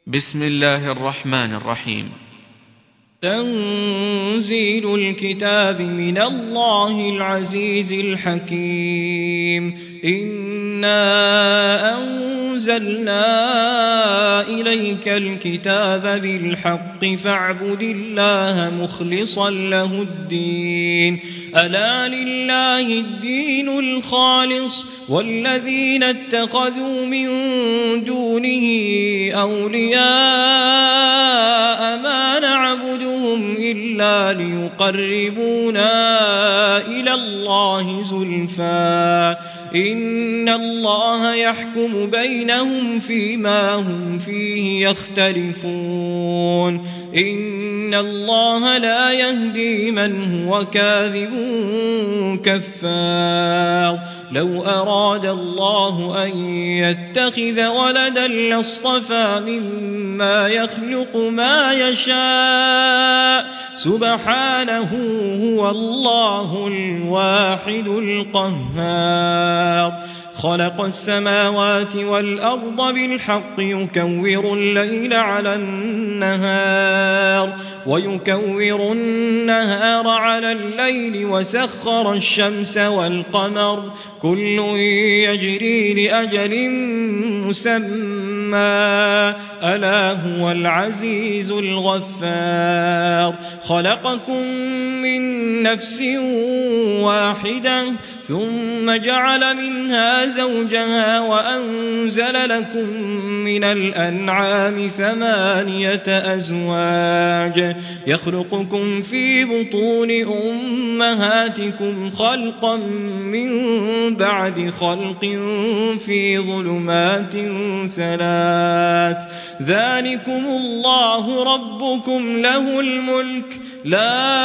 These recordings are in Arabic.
بسم الله الرحمن الرحيم. تنزيل الكتاب من الله العزيز الحكيم. إنا أنزلنا إليك الكتاب بالحق فاعبد الله مخلصا له الدين. ألا لله الدين الخالص والذين اتخذوا من دونه أولياء ما نعبدهم إلا ليقربونا إلى الله زلفى إن الله يحكم بينهم فيما هم فيه يختلفون. إن الله لا يهدي من هو كاذب كفار. لو أراد الله أن يتخذ ولدا لاصطفى مما يخلق ما يشاء سبحانه هو الله الواحد القهار. خلق السماوات والأرض بالحق يكور الليل على النهار ويكور النهار على الليل وسخر الشمس والقمر كل يجري لأجل مسمى ألا هو العزيز الغفار. خلقكم من نفس واحدة ثم جعل منها زوجها وأنزل لكم من الأنعام 8 أزواج يخلقكم في بطون أمهاتكم خلقا من بعد خلق في ظلمات 3 ذلكم الله ربكم له الملك لا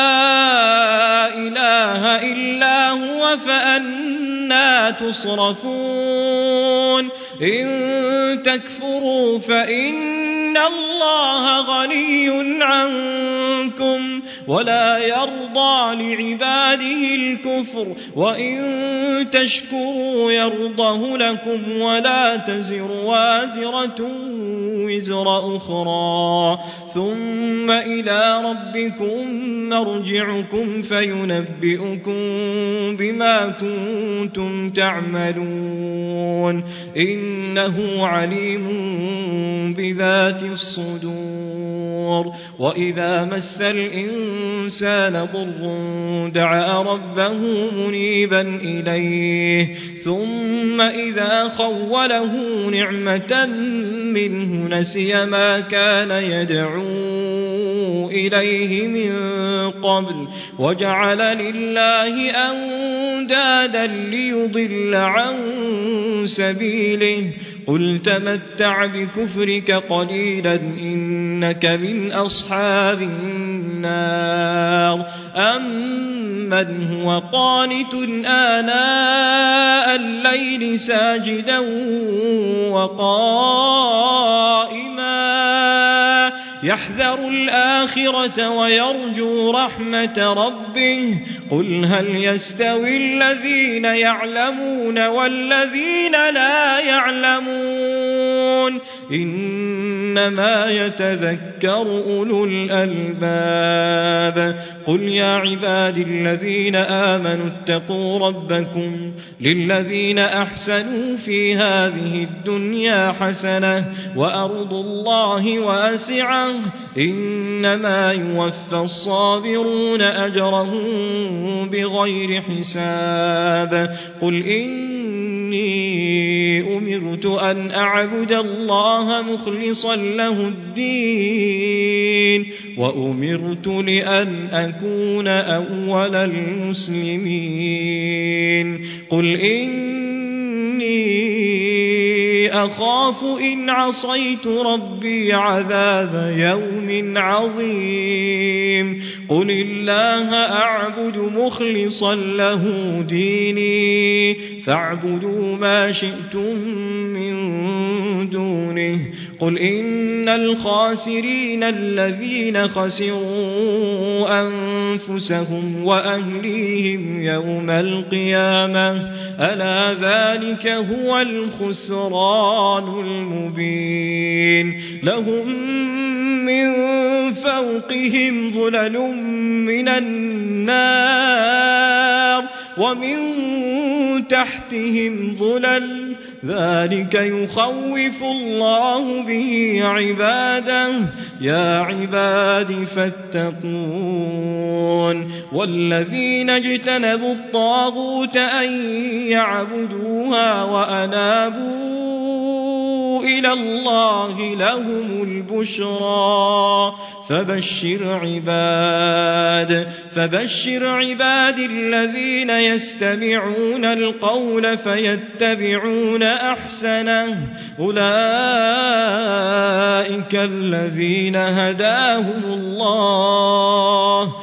إله إلا هو فأنى تصرفون. إن تكفروا فإن الله غني عنكم ولا يرضى لعباده الكفر وإن تشكروا يرضه لكم ولا تزر وازرة وزر أخرى ثم إلى ربكم مرجعكم فينبئكم بما كنتم تعملون إنه عليم بذات الصدور. وإذا مس الإنسان ضر دعا ربه منيبا إليه ثم إذا خوله نعمة منه نسي ما كان يدعو إليه من قبل وجعل لله أندادا ليضل عن سبيله. قل تمتع بكفرك قليلا إنك من أصحاب النار. أمن هو قانت آناء الليل ساجدا وقائما يحذر الآخرة ويرجو رحمة ربه. قل هل يستوي الذين يعلمون والذين لا يعلمون إنما يتذكر أولو الألباب. قل يا عبادي الذين آمنوا اتقوا ربكم للذين أحسنوا في هذه الدنيا حسنة وأرض الله واسعة إنما يوفى الصابرون أجرهم بغير حساب. قل إني أمرت أن أعبد الله مخلصا له الدين وأمرت لأن أكون أول المسلمين. قل إني أخاف إن عصيت ربي عذاب يوم عظيم. قل الله أعبد مخلصا له ديني فاعبدوا ما شئتم من دونه قل إن الخاسرين الذين خسروا أنفسهم وأهليهم يوم القيامة ألا ذلك هو الخسران المبين لهم من فوقهم ظلل من النار ومن تحتهم ظلل ذلك يخوف الله به عباده يا عباد فاتقون والذين اجتنبوا الطاغوت أن يعبدوها وأنابوا إلى الله لهم البشرى فبشر عباد الذين يستمعون القول فيتبعون أحسنه أولئك الذين هداهم الله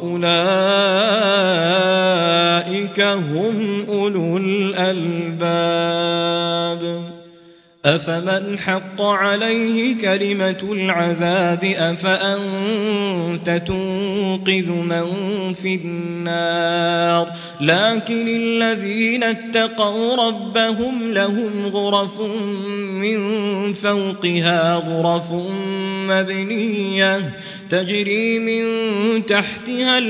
وأولئك هم أولو الألباب أفمن حق عليه كلمة العذاب أفأنت تنقذ من في النار لكن الذين اتقوا ربهم لهم غرف من فوقها غرف مبنية تجري من تحتها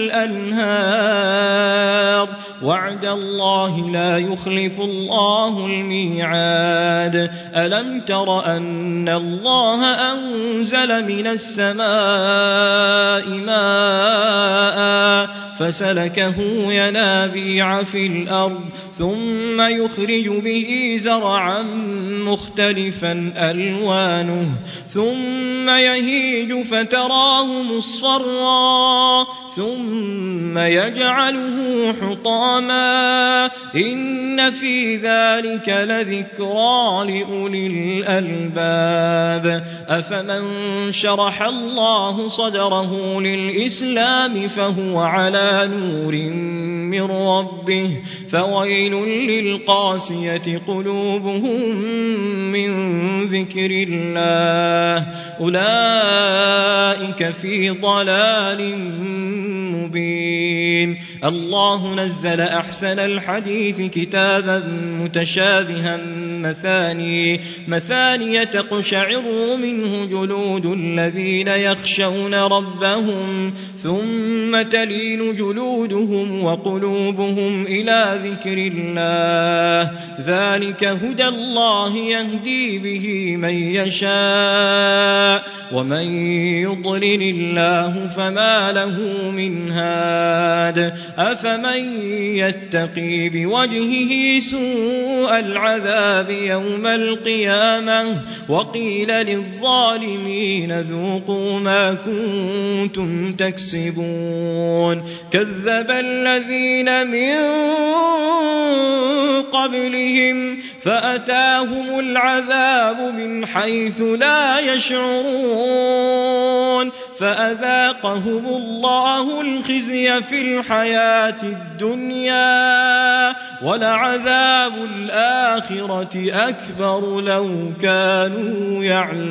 الأنهار وعد الله لا يخلف الله الميعاد ألم تر أن الله أنزل من السماء ماء فسلكه ينابيع في الأرض ثم يخرج به زرعا مختلفا ألوانه ثم يهيج فتراه مصفرا ثم يجعله حطاما إن في ذلك لذكرى لأولي الألباب أفمن شرح الله صدره للإسلام فهو على نور من ربه فويل للقاسية قلوبهم من ذكر الله أولئك في ضلال مبين الله نزل أحسن الحديث كتابا متشابها مثانية تقشعر منه جلود الذين يخشون ربهم ثم تلين جلودهم وقلوبهم إلى ذكر الله ذلك هدى الله يهدي به من يشاء ومن يضلل الله فما له من هاد أفمن يتقي بوجهه سوء العذاب يوم القيامة وقيل للظالمين ذوقوا ما كنتم تكسبون كذب الذين من قبلهم فأتاهم العذاب من حيث لا يشعرون فأذاقهم الله الخزي في الحياة الدنيا ولعذاب الآخرة أكبر لو كانوا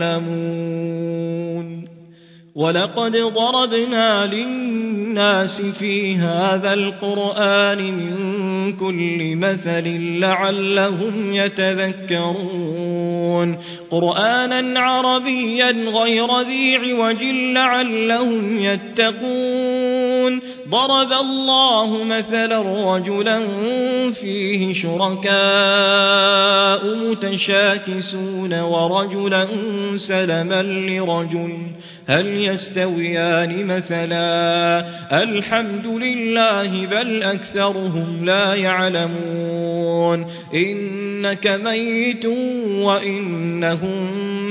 يعلمون ولقد ضربنا للناس في هذا القرآن من كل مثل لعلهم يتذكرون قرآنا عربيا غير ذي عوج لعلهم يتقون ضرب الله مثلا رجلا فيه شركاء متشاكسون ورجلا سلما لرجل هل يستويان مثلا الحمد لله بل أكثرهم لا يعلمون إنك ميت وإنهم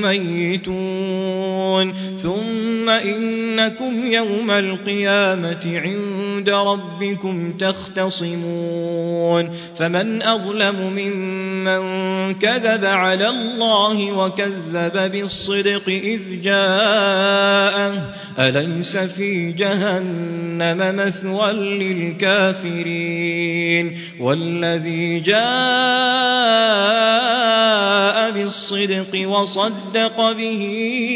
ميتون ثم إنكم يوم القيامة عند ربكم تختصمون فمن أظلم ممن كذب على الله وكذب بالصدق إذ جاءه أليس في جهنم مثوى للكافرين والذي جاء بالصدق وصدق به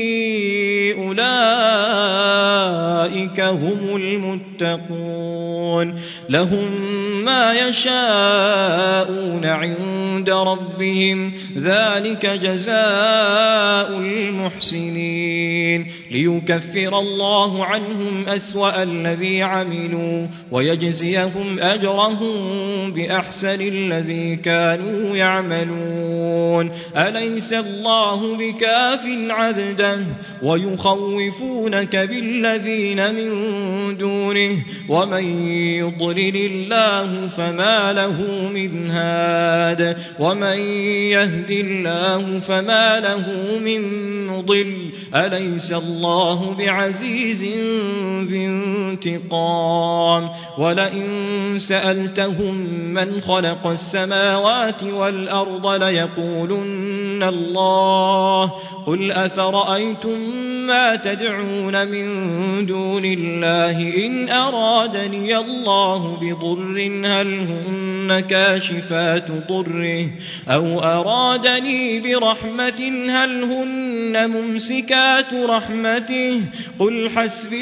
أولئك هم المتقون لهم ما يشاءون عند ربهم ذلك جزاء المحسنين ليكفر الله عنهم أسوأ الذي عملوا ويجزيهم أجرهم بأحسن الذي كانوا يعملون أليس الله بكاف عبده ويخوفونك بالذين من دونه ومن يضلل الله فما له من هاد ومن يهد الله فما له من مضل أليس الله بعزيز ذي انتقام ولئن سألتهم من خلق السماوات والأرض ليقولن الله قل أفرأيتم ما تدعون من دون الله إن أرادني الله بضر هل هن كاشفات ضره أو أرادني برحمة هل هن ممسكات رحمته قل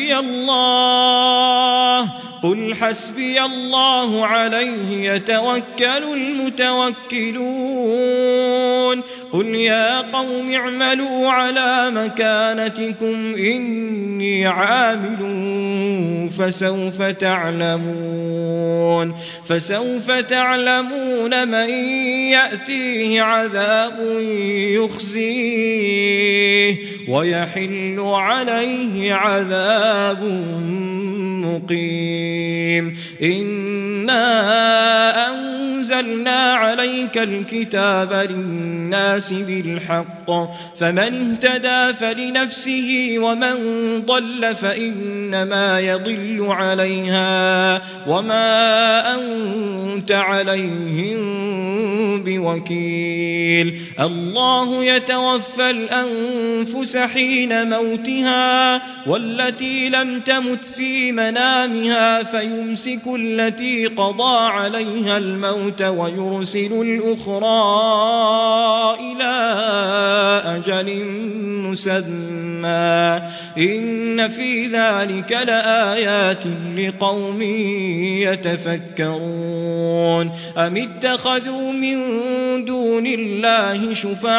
حسبي الله عليه يتوكل المتوكلون قل يا قوم اعملوا على مكانتكم إني عامل فسوف تعلمون من يأتيه عذاب يخزيه ويحل عليه عذاب مقيم إنا أنزلنا عليك الكتاب للناس بالحق فمن اهتدى فلنفسه ومن ضل فإنما يضل عليها وما أنت عليهم بوكيل الله يتوفى الأنفس حين موتها والتي لم تمت في منامها فيمسك التي قضى عليها الموت ويرسل الأخرى إلى أجل مسمى إن في ذلك لآيات لقوم يتفكرون أم اتخذوا من دون الله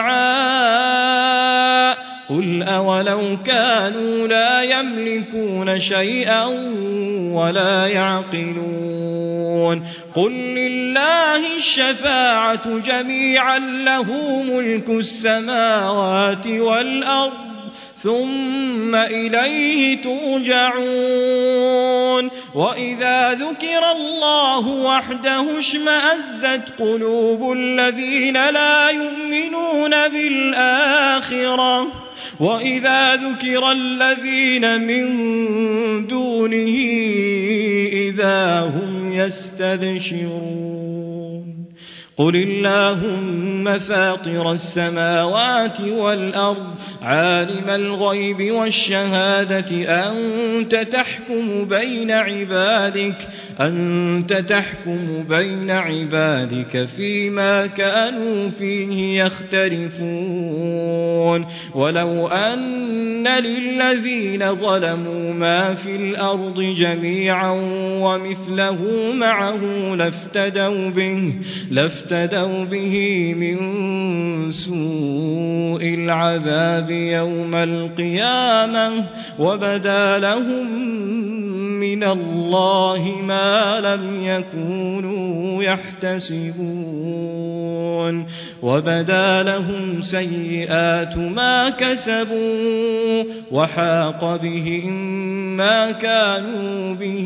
شفعاء قل أولو كانوا لا يملكون شيئا ولا يعقلون قل لله الشفاعة جميعا له ملك السماوات والأرض ثم إليه ترجعون وإذا ذكر الله وحده اشمأزت قلوب الذين لا يؤمنون بالآخرة وإذا ذكر الذين من دونه إذا هم يستبشرون قل اللهم فاطر السماوات والأرض عالم الغيب والشهادة أنت تحكم بين عبادك فيما كانوا فيه يختلفون ولو أن للذين ظلموا ما في الأرض جميعا ومثله معه لافتدوا به من سوء العذاب يوم القيامة وبدا لهم من الله ما لم يكونوا يحتسبون وبدا لهم سيئات ما كسبوا وحاق بهم ما كانوا به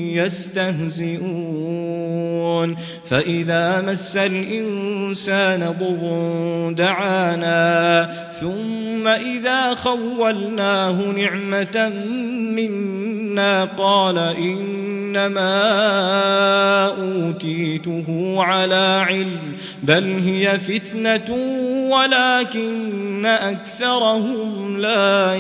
يستهزئون فإذا مس الإنسان ضر دعانا ثم إذا خولناه نعمة منا قال إني إنما أوتيته على علم بل هي فتنة ولكن أكثرهم لا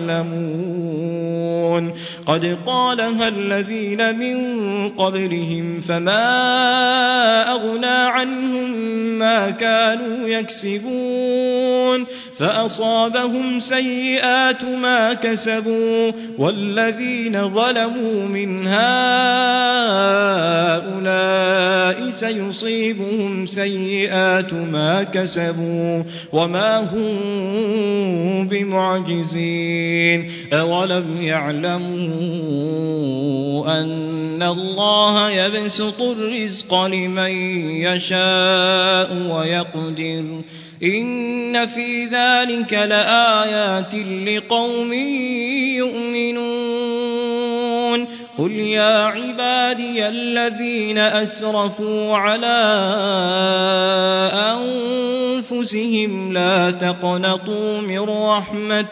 يعلمون قد قالها الذين من قبلهم فما أغنى عنهم ما كانوا يكسبون فأصابهم سيئات ما كسبوا والذين ظلموا من هؤلاء سيصيبهم سيئات ما كسبوا وما هم بمعجزين أولم يعلموا أن الله يبسط الرزق لمن يشاء ويقدر إن في ذلك لآيات لقوم يؤمنون قل يا عبادي الذين أسرفوا على أنفسهم لا تقنطوا من رحمة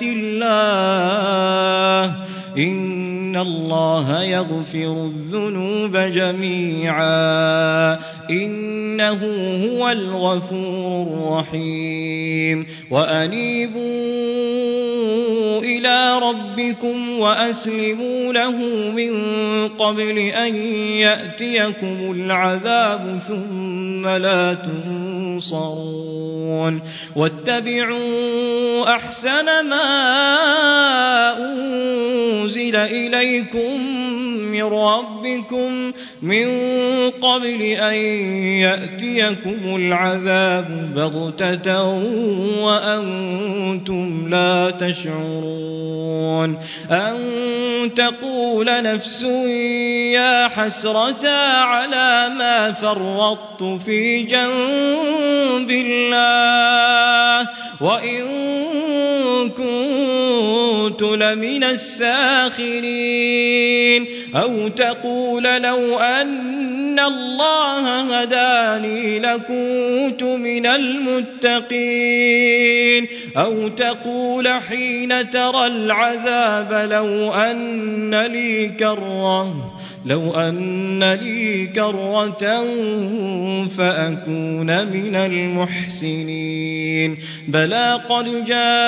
الله إن الله يغفر الذنوب جميعا إنه هو الغفور الرحيم وأنيبوا إلى ربكم وأسلموا له من قبل أن يأتيكم العذاب ثم لا تنصرون واتبعوا أحسن ما أنزل إليكم من ربكم من قبل أن يأتيكم العذاب بغتة وأنتم لا تشعرون أن تقول نفس يا حسرة على ما فرطت في جنب الله وإن كنت لمن الساخرين أو تقول لو أن الله هداني لكنت من المتقين أو تقول حين ترى العذاب لو أن لي كرة فأكون من المحسنين بلى قد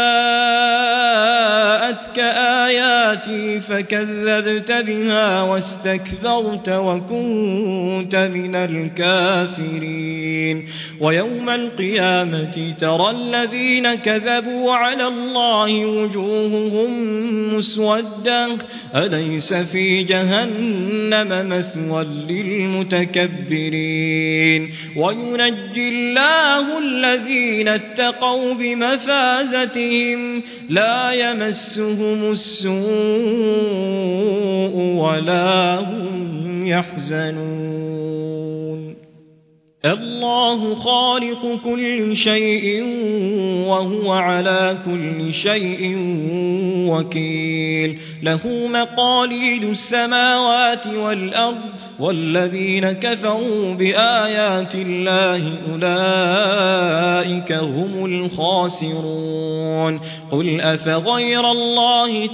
جاءتك آياتي فكذبت بها واستكبرت وكنت من الكافرين ويوم القيامة ترى الذين كذبوا على الله وجوههم مسودة أليس في جهنم مثوى للمتكبرين وينجي الله الذين اتقوا بمفازتهم لا يمسهم السوء ولا هم يحزنون الله خالق كل شيء وهو على كل شيء وكيل له مقاليد السماوات والأرض والذين كفروا بآيات الله أولئك هم الخاسرون قل أفغير الله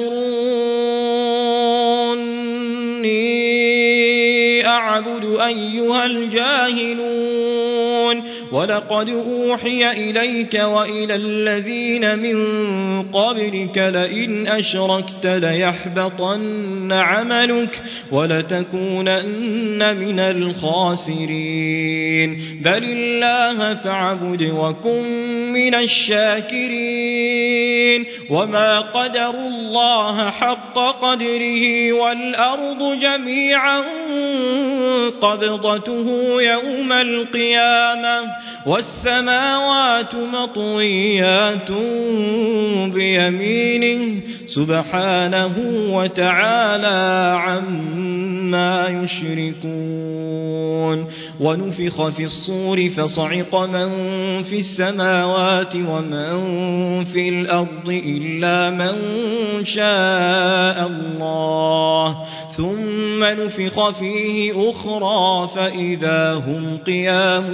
تأمروني أعبد أيها الجاهلون ولقد أوحي إليك وإلى الذين من قبلك لئن أشركت ليحبطن عملك ولتكونن من الخاسرين بل الله فاعبد وكن من الشاكرين وما قدروا الله حق قدره والأرض جميعا قبضته يوم القيامة والسماوات مطويات بيمينه سبحانه وتعالى عما يشركون ونفخ في الصور فصعق من في السماوات ومن في الأرض إلا من شاء الله ثم نفخ فيه أخرى فإذا هم قيام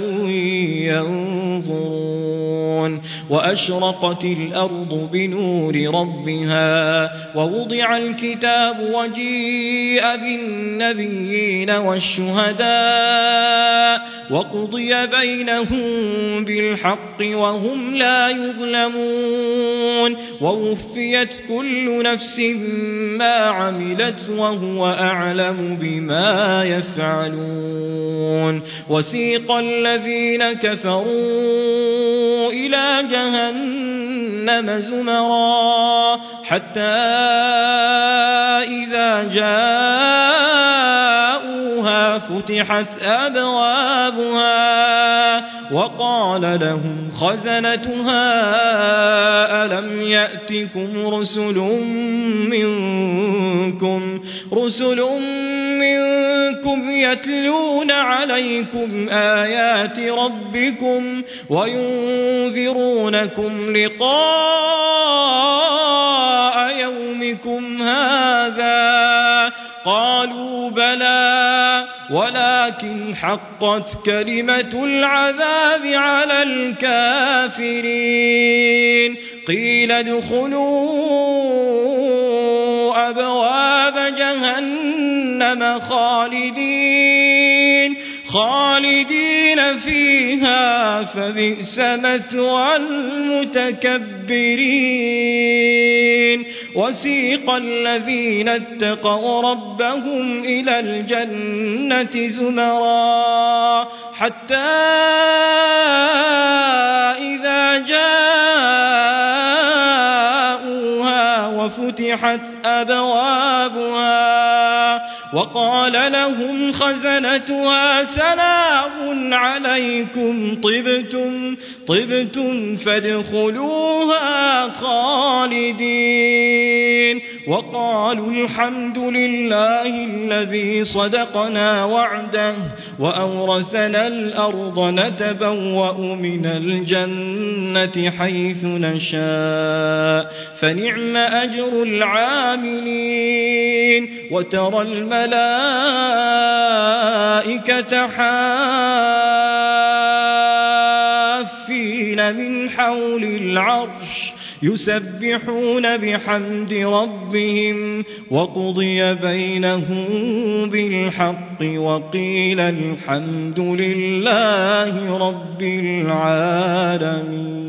ينظرون وأشرقت الأرض بنور ربها ووضع الكتاب وجيء بالنبيين والشهداء وقضي بينهم بالحق وهم لا يظلمون ووفيت كل نفس ما عملت وهو أعلم بما يفعلون وسيق الذين كفروا إلى جهنم زمرا حتى إذا جاءوها فتحت أبوابها وقال لهم خزنتها ألم يأتكم رسل منكم يتلون عليكم آيات ربكم وينذرونكم لقاء يومكم هذا قالوا بلى ولكن حقت كلمة العذاب على الكافرين قيل ادخلوا أبواب جهنم خالدين فيها فبئس مثوى المتكبرين وسيق الذين اتقوا ربهم إلى الجنة زمرا حتى إذا جاءوها وفتحت أبوابها وقال لهم خزنتها سلام عليكم طبتم فادخلوها خالدين وقالوا الحمد لله الذي صدقنا وعده وأورثنا الأرض نتبوأ من الجنة حيث نشاء فنعم أجر العاملين وترى الملائكة حافين من حول العرش يسبحون بحمد ربهم وقضي بينهم بالحق وقيل الحمد لله رب العالمين.